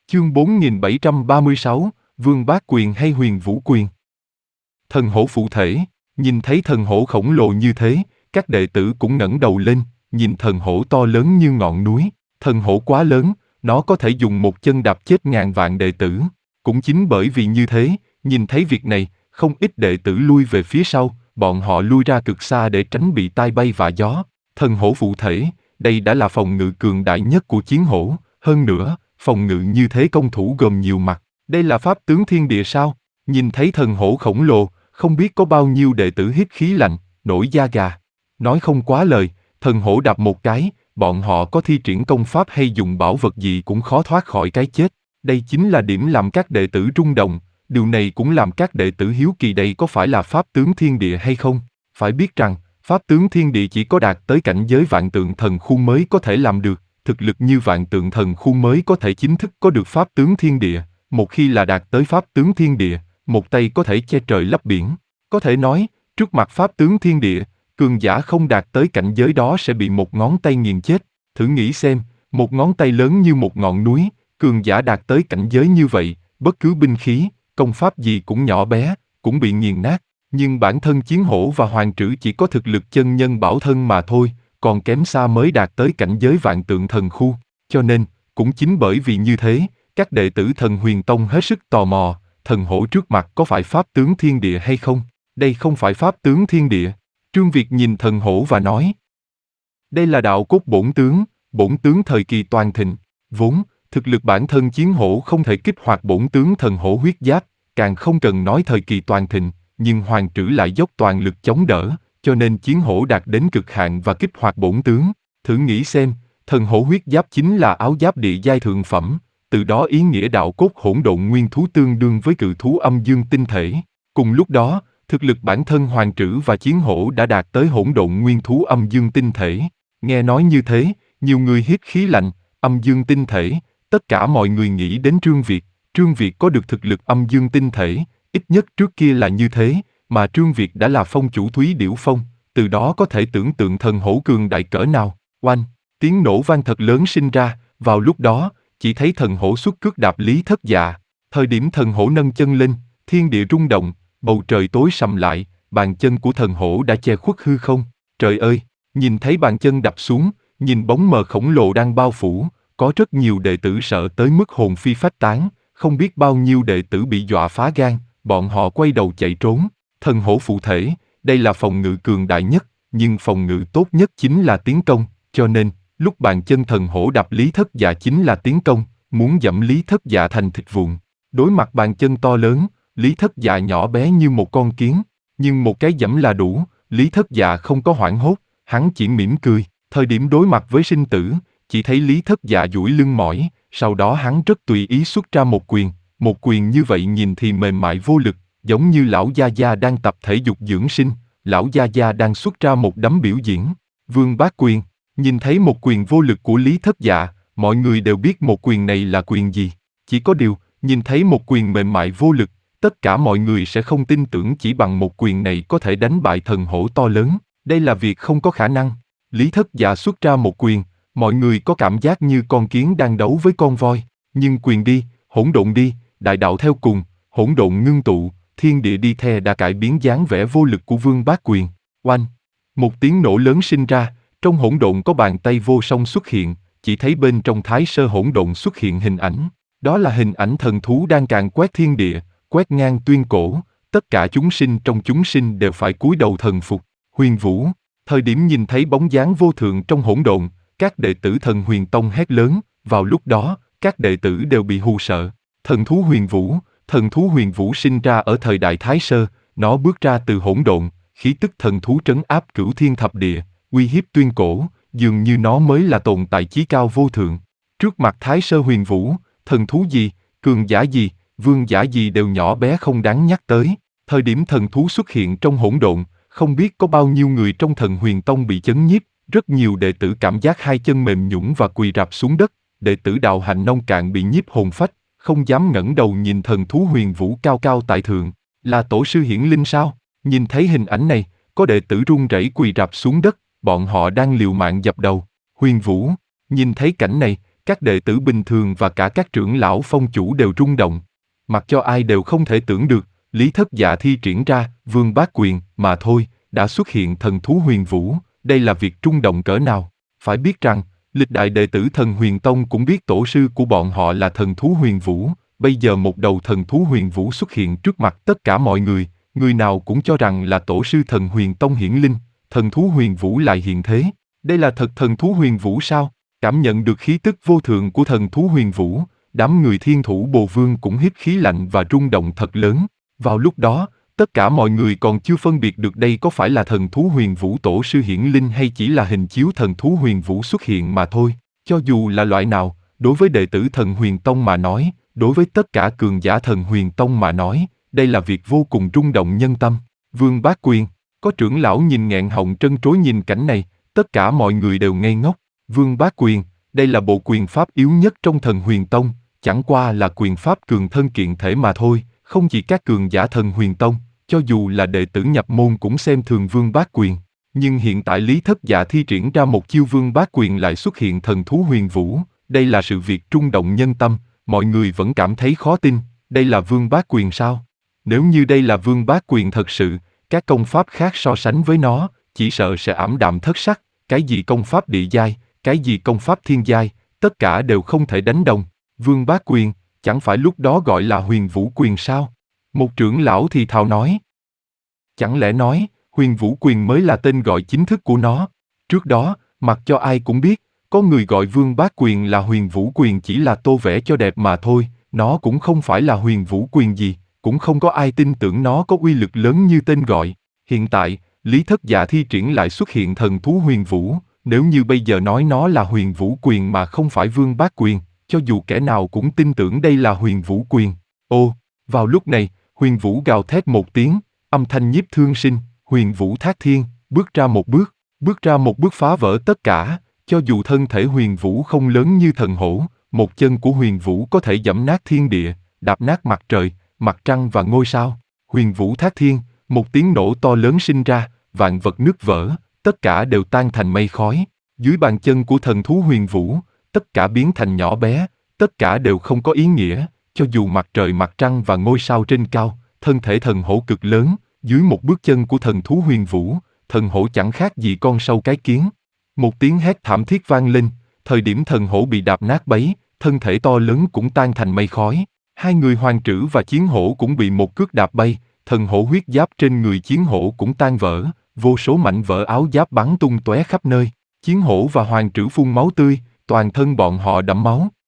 Chương 4736, Vương Bá Quyền hay Huyền Vũ Quyền? Thần hổ phụ thể, nhìn thấy thần hổ khổng lồ như thế, các đệ tử cũng ngẩng đầu lên, nhìn thần hổ to lớn như ngọn núi. Thần hổ quá lớn, nó có thể dùng một chân đạp chết ngàn vạn đệ tử. Cũng chính bởi vì như thế, nhìn thấy việc này, không ít đệ tử lui về phía sau, bọn họ lui ra cực xa để tránh bị tai bay vạ gió. Thần hổ phụ thể, đây đã là phòng ngự cường đại nhất của chiến hổ, hơn nữa, phòng ngự như thế công thủ gồm nhiều mặt. Đây là pháp tướng thiên địa sao? Nhìn thấy thần hổ khổng lồ, không biết có bao nhiêu đệ tử hít khí lạnh, nổi da gà. Nói không quá lời, thần hổ đạp một cái, bọn họ có thi triển công pháp hay dùng bảo vật gì cũng khó thoát khỏi cái chết. Đây chính là điểm làm các đệ tử rung động, điều này cũng làm các đệ tử hiếu kỳ đây có phải là pháp tướng thiên địa hay không. Phải biết rằng, pháp tướng thiên địa chỉ có đạt tới cảnh giới vạn tượng thần khu mới có thể làm được, thực lực như vạn tượng thần khu mới có thể chính thức có được pháp tướng thiên địa. Một khi là đạt tới pháp tướng thiên địa, một tay có thể che trời lấp biển. Có thể nói, trước mặt pháp tướng thiên địa, cường giả không đạt tới cảnh giới đó sẽ bị một ngón tay nghiền chết. Thử nghĩ xem, một ngón tay lớn như một ngọn núi, cường giả đạt tới cảnh giới như vậy, bất cứ binh khí, công pháp gì cũng nhỏ bé, cũng bị nghiền nát. Nhưng bản thân chiến hổ và hoàng trữ chỉ có thực lực chân nhân bảo thân mà thôi, còn kém xa mới đạt tới cảnh giới vạn tượng thần khu. Cho nên, cũng chính bởi vì như thế, các đệ tử Thần Huyền Tông hết sức tò mò, thần hổ trước mặt có phải pháp tướng thiên địa hay không? Đây không phải pháp tướng thiên địa. Trương Việt nhìn thần hổ và nói. Đây là đạo cốt bổn tướng thời kỳ toàn thịnh. Vốn, thực lực bản thân chiến hổ không thể kích hoạt bổn tướng thần hổ huyết giáp, càng không cần nói thời kỳ toàn thịnh, nhưng hoàng trữ lại dốc toàn lực chống đỡ, cho nên chiến hổ đạt đến cực hạn và kích hoạt bổn tướng. Thử nghĩ xem, thần hổ huyết giáp chính là áo giáp địa giai thượng phẩm, từ đó ý nghĩa đạo cốt hỗn độn nguyên thú tương đương với cự thú âm dương tinh thể. Cùng lúc đó, thực lực bản thân hoàng trữ và chiến hổ đã đạt tới hỗn độn nguyên thú âm dương tinh thể. Nghe nói như thế, nhiều người hít khí lạnh, âm dương tinh thể, tất cả mọi người nghĩ đến Trương Việt. Trương Việt có được thực lực âm dương tinh thể, ít nhất trước kia là như thế, mà Trương Việt đã là phong chủ Thúy Điểu Phong, từ đó có thể tưởng tượng thần hổ cường đại cỡ nào. Oanh, tiếng nổ vang thật lớn sinh ra, vào lúc đó, chỉ thấy thần hổ xuất cước đạp Lý Thất Dạ. Thời điểm thần hổ nâng chân lên, thiên địa rung động, bầu trời tối sầm lại, bàn chân của thần hổ đã che khuất hư không. Trời ơi, nhìn thấy bàn chân đập xuống, nhìn bóng mờ khổng lồ đang bao phủ, có rất nhiều đệ tử sợ tới mức hồn phi phách tán, không biết bao nhiêu đệ tử bị dọa phá gan, bọn họ quay đầu chạy trốn. Thần hổ phụ thể, đây là phòng ngự cường đại nhất, nhưng phòng ngự tốt nhất chính là tiến công, cho nên, lúc bàn chân thần hổ đập Lý Thất Dạ chính là tiến công, muốn dẫm Lý Thất Dạ thành thịt vụn. Đối mặt bàn chân to lớn, Lý Thất Dạ nhỏ bé như một con kiến, nhưng một cái dẫm là đủ, Lý Thất Dạ không có hoảng hốt, hắn chỉ mỉm cười. Thời điểm đối mặt với sinh tử, chỉ thấy Lý Thất Dạ duỗi lưng mỏi, sau đó hắn rất tùy ý xuất ra một quyền như vậy nhìn thì mềm mại vô lực, giống như lão gia gia đang tập thể dục dưỡng sinh, lão gia gia đang xuất ra một đấm biểu diễn. Vương Bá Quyền, nhìn thấy một quyền vô lực của Lý Thất Dạ, mọi người đều biết một quyền này là quyền gì. Chỉ có điều, nhìn thấy một quyền mềm mại vô lực, tất cả mọi người sẽ không tin tưởng chỉ bằng một quyền này có thể đánh bại thần hổ to lớn. Đây là việc không có khả năng. Lý Thất Dạ xuất ra một quyền, mọi người có cảm giác như con kiến đang đấu với con voi. Nhưng quyền đi, hỗn độn đi, đại đạo theo cùng, hỗn độn ngưng tụ, thiên địa đi theo đã cải biến dáng vẻ vô lực của Vương Bá Quyền. Oanh! Một tiếng nổ lớn sinh ra, trong hỗn độn có bàn tay vô song xuất hiện, chỉ thấy bên trong thái sơ hỗn độn xuất hiện hình ảnh. Đó là hình ảnh thần thú đang càn quét thiên địa, quét ngang tuyên cổ, tất cả chúng sinh trong chúng sinh đều phải cúi đầu thần phục. Huyền Vũ, thời điểm nhìn thấy bóng dáng vô thượng trong hỗn độn, các đệ tử Thần Huyền Tông hét lớn, vào lúc đó, các đệ tử đều bị hù sợ. Thần thú Huyền Vũ sinh ra ở thời đại Thái Sơ, nó bước ra từ hỗn độn, khí tức thần thú trấn áp cửu thiên thập địa, uy hiếp tuyên cổ, dường như nó mới là tồn tại chí cao vô thượng. Trước mặt Thái Sơ Huyền Vũ, thần thú gì, cường giả gì, vương giả gì đều nhỏ bé không đáng nhắc tới. Thời điểm thần thú xuất hiện trong hỗn độn, không biết có bao nhiêu người trong Thần Huyền Tông bị chấn nhiếp, rất nhiều đệ tử cảm giác hai chân mềm nhũn và quỳ rạp xuống đất, đệ tử Đạo Hạnh nông cạn bị nhiếp hồn phách, không dám ngẩng đầu nhìn thần thú Huyền Vũ cao cao tại thượng. Là tổ sư hiển linh sao? Nhìn thấy hình ảnh này, có đệ tử run rẩy quỳ rạp xuống đất, bọn họ đang liều mạng dập đầu. Huyền Vũ, nhìn thấy cảnh này, Các đệ tử bình thường và cả các trưởng lão phong chủ đều rung động. Mặc cho ai đều không thể tưởng được, Lý Thất Dạ thi triển ra, Vương Bát Quyền, mà thôi, đã xuất hiện thần thú huyền vũ, đây là việc rung động cỡ nào. Phải biết rằng, lịch đại đệ tử Thần Huyền Tông cũng biết tổ sư của bọn họ là thần thú huyền vũ, bây giờ một đầu thần thú huyền vũ xuất hiện trước mặt tất cả mọi người nào cũng cho rằng là tổ sư Thần Huyền Tông hiển linh, thần thú huyền vũ lại hiện thế. Đây là thật thần thú huyền vũ sao? Cảm nhận được khí tức vô thượng của thần thú huyền vũ, đám người Thiên Thủ Bồ Vương cũng hít khí lạnh và rung động thật lớn. Vào lúc đó, tất cả mọi người còn chưa phân biệt được đây có phải là thần thú huyền vũ tổ sư hiển linh hay chỉ là hình chiếu thần thú huyền vũ xuất hiện mà thôi. Cho dù là loại nào, đối với đệ tử Thần Huyền Tông mà nói, đối với tất cả cường giả Thần Huyền Tông mà nói, đây là việc vô cùng rung động nhân tâm. Vương Bát Quyền, có trưởng lão nhìn nghẹn họng trân trối nhìn cảnh này, tất cả mọi người đều ngây ngốc. Vương Bát Quyền, đây là bộ quyền pháp yếu nhất trong Thần Huyền Tông, chẳng qua là quyền pháp cường thân kiện thể mà thôi, không chỉ các cường giả Thần Huyền Tông, cho dù là đệ tử nhập môn cũng xem thường Vương Bát Quyền. Nhưng hiện tại Lý Thất Dạ thi triển ra một chiêu Vương Bát Quyền lại xuất hiện thần thú huyền vũ, đây là sự việc rung động nhân tâm, mọi người vẫn cảm thấy khó tin, đây là Vương Bát Quyền sao? Nếu như đây là Vương Bát Quyền thật sự, các công pháp khác so sánh với nó, chỉ sợ sẽ ảm đạm thất sắc, cái gì công pháp địa giai, cái gì công pháp thiên giai, tất cả đều không thể đánh đồng. Vương Bát Quyền, chẳng phải lúc đó gọi là Huyền Vũ Quyền sao? Một trưởng lão thì thào nói. Chẳng lẽ nói, Huyền Vũ Quyền mới là tên gọi chính thức của nó? Trước đó, mặc cho ai cũng biết, có người gọi Vương Bát Quyền là Huyền Vũ Quyền chỉ là tô vẽ cho đẹp mà thôi, nó cũng không phải là Huyền Vũ Quyền gì, cũng không có ai tin tưởng nó có uy lực lớn như tên gọi. Hiện tại, Lý Thất Dạ thi triển lại xuất hiện thần thú huyền vũ, nếu như bây giờ nói nó là Huyền Vũ Quyền mà không phải Vương Bát Quyền, cho dù kẻ nào cũng tin tưởng đây là Huyền Vũ Quyền. Ô, vào lúc này, Huyền Vũ gào thét một tiếng, âm thanh nhiếp thương sinh, Huyền Vũ Thác Thiên, bước ra một bước phá vỡ tất cả, cho dù thân thể Huyền Vũ không lớn như thần hổ, một chân của Huyền Vũ có thể giẫm nát thiên địa, đạp nát mặt trời, mặt trăng và ngôi sao. Huyền Vũ Thác Thiên, một tiếng nổ to lớn sinh ra, vạn vật nứt vỡ, tất cả đều tan thành mây khói. Dưới bàn chân của thần thú Huyền Vũ, tất cả biến thành nhỏ bé, tất cả đều không có ý nghĩa, cho dù mặt trời mặt trăng và ngôi sao trên cao, thân thể thần hổ cực lớn, dưới một bước chân của thần thú Huyền Vũ, thần hổ chẳng khác gì con sâu cái kiến. Một tiếng hét thảm thiết vang lên, thời điểm thần hổ bị đạp nát bấy, thân thể to lớn cũng tan thành mây khói. Hai người Hoàng Trữ và Chiến Hổ cũng bị một cước đạp bay, thần hổ huyết giáp trên người Chiến Hổ cũng tan vỡ, vô số mảnh vỡ áo giáp bắn tung tóe khắp nơi. Chiến Hổ và Hoàng Trữ phun máu tươi, toàn thân bọn họ đẫm máu.